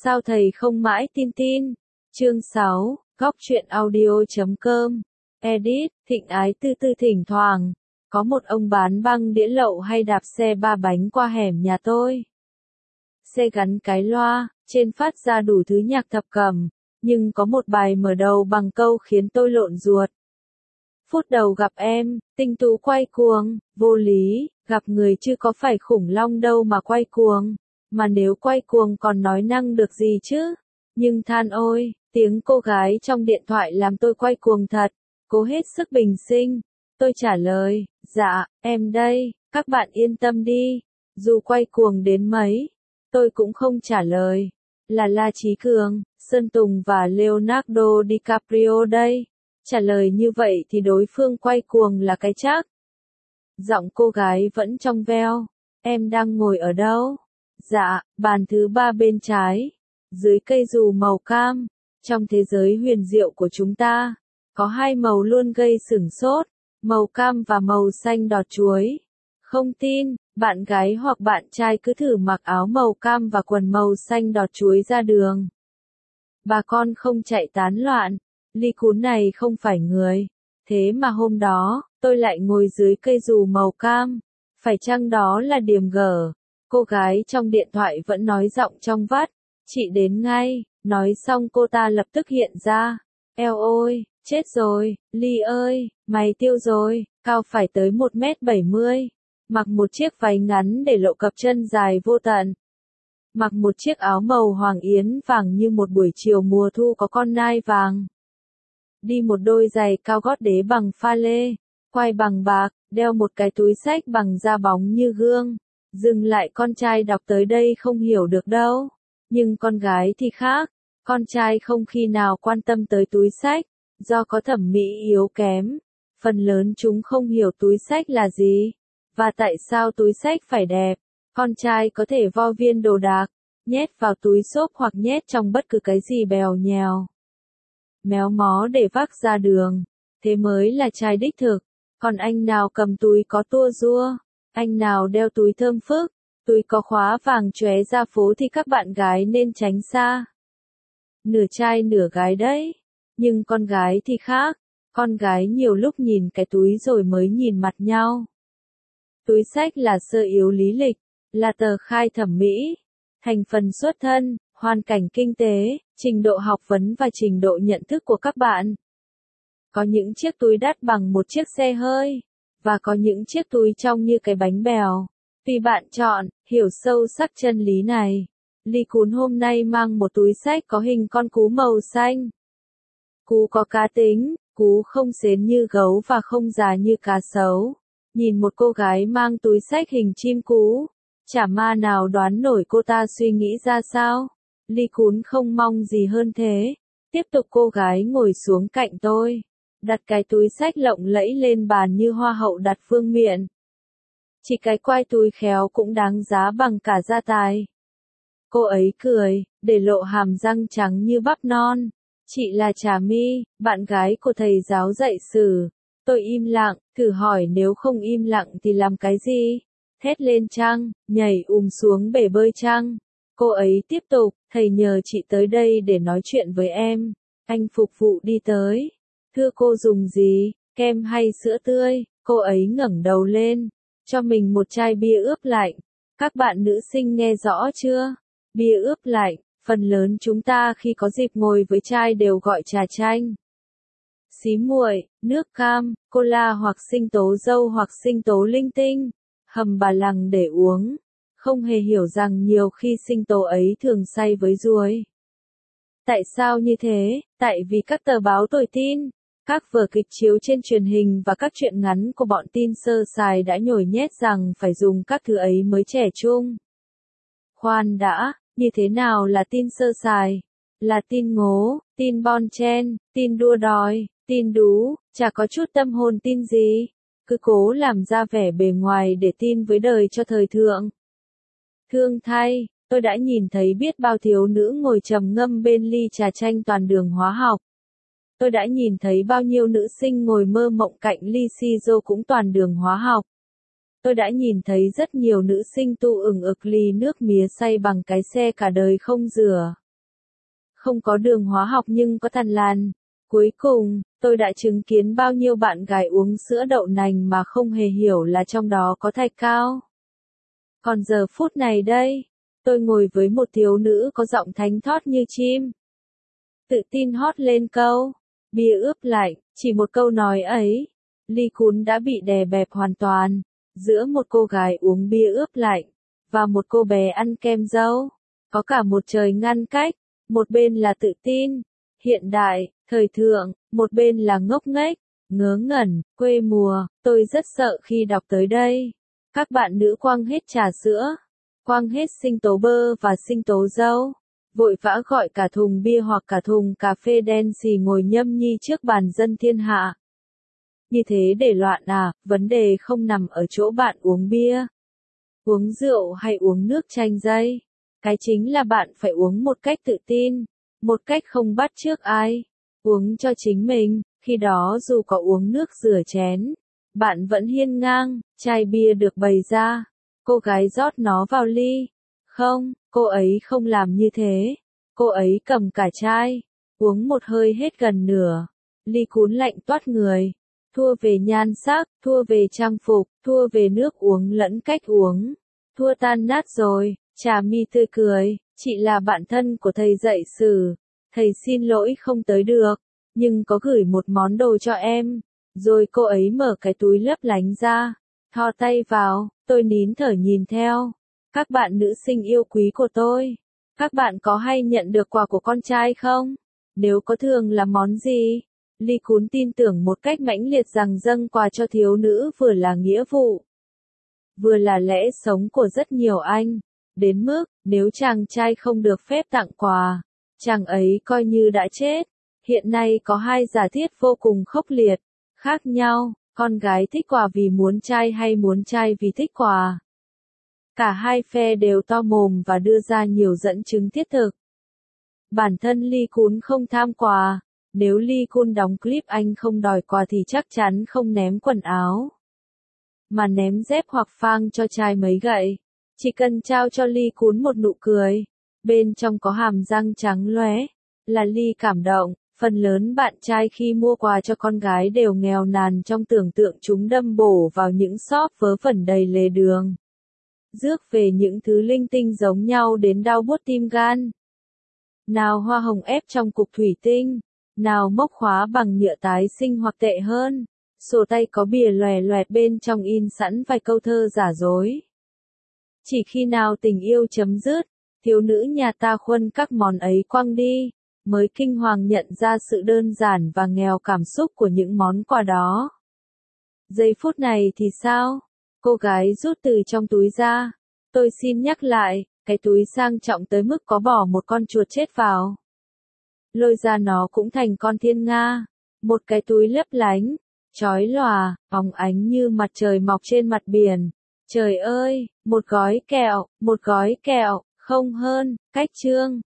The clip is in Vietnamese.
Sao thầy không mãi tin tin? Chương 6, Góc truyện audio.com. Edit, Thịnh Ái Tư Tư thỉnh thoảng. Có một ông bán băng đĩa lậu hay đạp xe ba bánh qua hẻm nhà tôi. Xe gắn cái loa, trên phát ra đủ thứ nhạc thập cẩm, nhưng có một bài mở đầu bằng câu khiến tôi lộn ruột. Phút đầu gặp em, tinh tú quay cuồng, vô lý, gặp người chứ có phải khủng long đâu mà quay cuồng, mà nếu quay cuồng còn nói năng được gì chứ. Nhưng than ôi, tiếng cô gái trong điện thoại làm tôi quay cuồng thật, cố hết sức bình sinh. Tôi trả lời, dạ, em đây, các bạn yên tâm đi, dù quay cuồng đến mấy, tôi cũng không trả lời. Là La Chí Cường, Sơn Tùng và Leonardo DiCaprio đây. Trả lời như vậy thì đối phương quay cuồng là cái chắc. Giọng cô gái vẫn trong veo. Em đang ngồi ở đâu? Dạ, bàn thứ 3 bên trái. Dưới cây dù màu cam. Trong thế giới huyền diệu của chúng ta, có hai màu luôn gây sửng sốt. Màu cam và màu xanh đọt chuối. Không tin, bạn gái hoặc bạn trai cứ thử mặc áo màu cam và quần màu xanh đọt chuối ra đường. Bà con không chạy tán loạn. Ly Cún này không phải người. Thế mà hôm đó, tôi lại ngồi dưới cây dù màu cam. Phải chăng đó là điểm gở? Cô gái trong điện thoại vẫn nói giọng trong vắt. Chị đến ngay. Nói xong cô ta lập tức hiện ra. Eo ôi, chết rồi, Ly ơi, mày tiêu rồi, cao phải tới 1m70. Mặc một chiếc váy ngắn để lộ cặp chân dài vô tận. Mặc một chiếc áo màu hoàng yến vàng như một buổi chiều mùa thu có con nai vàng. Đi một đôi giày cao gót đế bằng pha lê, quai bằng bạc, đeo một cái túi xách bằng da bóng như gương. Dừng lại, con trai đọc tới đây không hiểu được đâu. Nhưng con gái thì khác, con trai không khi nào quan tâm tới túi xách, do có thẩm mỹ yếu kém. Phần lớn chúng không hiểu túi xách là gì, và tại sao túi xách phải đẹp. Con trai có thể vo viên đồ đạc, nhét vào túi xốp hoặc nhét trong bất cứ cái gì bèo nhèo, méo mó để vác ra đường. Thế mới là trai đích thực. Còn anh nào cầm túi có tua rua, anh nào đeo túi thơm phức, túi có khóa vàng chóe ra phố thì các bạn gái nên tránh xa. Nửa trai nửa gái đấy. Nhưng con gái thì khác. Con gái nhiều lúc nhìn cái túi rồi mới nhìn mặt nhau. Túi xách là sơ yếu lý lịch, là tờ khai thẩm mỹ, thành phần xuất thân, hoàn cảnh kinh tế, trình độ học vấn và trình độ nhận thức của các bạn. Có những chiếc túi đắt bằng một chiếc xe hơi, và có những chiếc túi trông như cái bánh bèo. Tùy bạn chọn, hiểu sâu sắc chân lý này. Ly Cún hôm nay mang một túi xách có hình con cú màu xanh. Cú có cá tính, cú không xến như gấu và không già như cá sấu. Nhìn một cô gái mang túi xách hình chim cú, chả ma nào đoán nổi cô ta suy nghĩ ra sao. Ly Cún không mong gì hơn thế. Tiếp tục cô gái ngồi xuống cạnh tôi, đặt cái túi xách lộng lẫy lên bàn như hoa hậu đặt vương miện. Chỉ cái quai túi khéo cũng đáng giá bằng cả gia tài. Cô ấy cười, để lộ hàm răng trắng như bắp non. Chị là Trà My, bạn gái của thầy giáo dạy sử. Tôi im lặng, thử hỏi nếu không im lặng thì làm cái gì? Thét lên chăng, nhảy xuống bể bơi chăng? Cô ấy tiếp tục, thầy nhờ chị tới đây để nói chuyện với em. Anh phục vụ đi tới. Thưa cô dùng gì, kem hay sữa tươi? Cô ấy ngẩng đầu lên, cho mình một chai bia ướp lạnh. Các bạn nữ sinh nghe rõ chưa? Bia ướp lạnh, phần lớn chúng ta khi có dịp ngồi với trai đều gọi trà chanh, xí muội, nước cam, cola hoặc sinh tố dâu hoặc sinh tố linh tinh, hầm bà lằng để uống. Không hề hiểu rằng nhiều khi sinh tố ấy thường say với ruồi. Tại sao như thế? Tại vì các tờ báo tuổi tin, các vở kịch chiếu trên truyền hình và các truyện ngắn của bọn tin sơ sài đã nhồi nhét rằng phải dùng các thứ ấy mới trẻ trung. Khoan đã, như thế nào là tin sơ sài? Là tin ngố, tin bon chen, tin đua đòi, tin đú, chả có chút tâm hồn tin gì. Cứ cố làm ra vẻ bề ngoài để tin với đời cho thời thượng. Thương thay, tôi đã nhìn thấy biết bao thiếu nữ ngồi trầm ngâm bên ly trà chanh toàn đường hóa học. Tôi đã nhìn thấy bao nhiêu nữ sinh ngồi mơ mộng cạnh ly siro cũng toàn đường hóa học. Tôi đã nhìn thấy rất nhiều nữ sinh tu ửng ực ly nước mía xay bằng cái xe cả đời không rửa. Không có đường hóa học nhưng có than lan. Cuối cùng, tôi đã chứng kiến bao nhiêu bạn gái uống sữa đậu nành mà không hề hiểu là trong đó có thạch cao. Còn giờ phút này đây, tôi ngồi với một thiếu nữ có giọng thánh thót như chim. Tự tin hót lên câu, bia ướp lạnh, chỉ một câu nói ấy, ly cún đã bị đè bẹp hoàn toàn, giữa một cô gái uống bia ướp lạnh, và một cô bé ăn kem dâu. Có cả một trời ngăn cách, một bên là tự tin, hiện đại, thời thượng, một bên là ngốc nghếch, ngớ ngẩn, quê mùa. Tôi rất sợ khi đọc tới đây. Các bạn nữ quăng hết trà sữa, quăng hết sinh tố bơ và sinh tố dâu, vội vã gọi cả thùng bia hoặc cả thùng cà phê đen xì ngồi nhâm nhi trước bàn dân thiên hạ. Như thế để loạn à, vấn đề không nằm ở chỗ bạn uống bia, uống rượu hay uống nước chanh dây. Cái chính là bạn phải uống một cách tự tin, một cách không bắt chước ai, uống cho chính mình, khi đó dù có uống nước rửa chén, bạn vẫn hiên ngang, chai bia được bày ra, cô gái rót nó vào ly. Không, cô ấy không làm như thế, cô ấy cầm cả chai, uống một hơi hết gần nửa, ly cún lạnh toát người, thua về nhan sắc, thua về trang phục, thua về nước uống lẫn cách uống, thua tan nát rồi. Trà mi tươi cười, chị là bạn thân của thầy dạy sử, thầy xin lỗi không tới được, nhưng có gửi một món đồ cho em. Rồi cô ấy mở cái túi lấp lánh ra, thò tay vào, tôi nín thở nhìn theo. Các bạn nữ sinh yêu quý của tôi, các bạn có hay nhận được quà của con trai không? Nếu có thường là món gì? Ly cún tin tưởng một cách mãnh liệt rằng dâng quà cho thiếu nữ vừa là nghĩa vụ, vừa là lẽ sống của rất nhiều anh. Đến mức, nếu chàng trai không được phép tặng quà, chàng ấy coi như đã chết. Hiện nay có hai giả thiết vô cùng khốc liệt, khác nhau, con gái thích quà vì muốn trai hay muốn trai vì thích quà. Cả hai phe đều to mồm và đưa ra nhiều dẫn chứng thiết thực. Bản thân Ly Cún không tham quà, nếu Ly Cún đóng clip anh không đòi quà thì chắc chắn không ném quần áo, mà ném dép hoặc phang cho trai mấy gậy. Chỉ cần trao cho Ly Cún một nụ cười, bên trong có hàm răng trắng lóe, là Ly cảm động. Phần lớn bạn trai khi mua quà cho con gái đều nghèo nàn trong tưởng tượng chúng đâm bổ vào những shop vớ vẩn đầy lề đường, rước về những thứ linh tinh giống nhau đến đau buốt tim gan. Nào hoa hồng ép trong cục thủy tinh, nào móc khóa bằng nhựa tái sinh hoặc tệ hơn, sổ tay có bìa lòe loẹt bên trong in sẵn vài câu thơ giả dối. Chỉ khi nào tình yêu chấm dứt, thiếu nữ nhà ta khuân các món ấy quăng đi, mới kinh hoàng nhận ra sự đơn giản và nghèo cảm xúc của những món quà đó. Giây phút này thì sao? Cô gái rút từ trong túi ra. Tôi xin nhắc lại, cái túi sang trọng tới mức có bỏ một con chuột chết vào. Lôi ra nó cũng thành con thiên nga. Một cái túi lấp lánh, chói lòa, óng ánh như mặt trời mọc trên mặt biển. Trời ơi, một gói kẹo, không hơn, cách chương.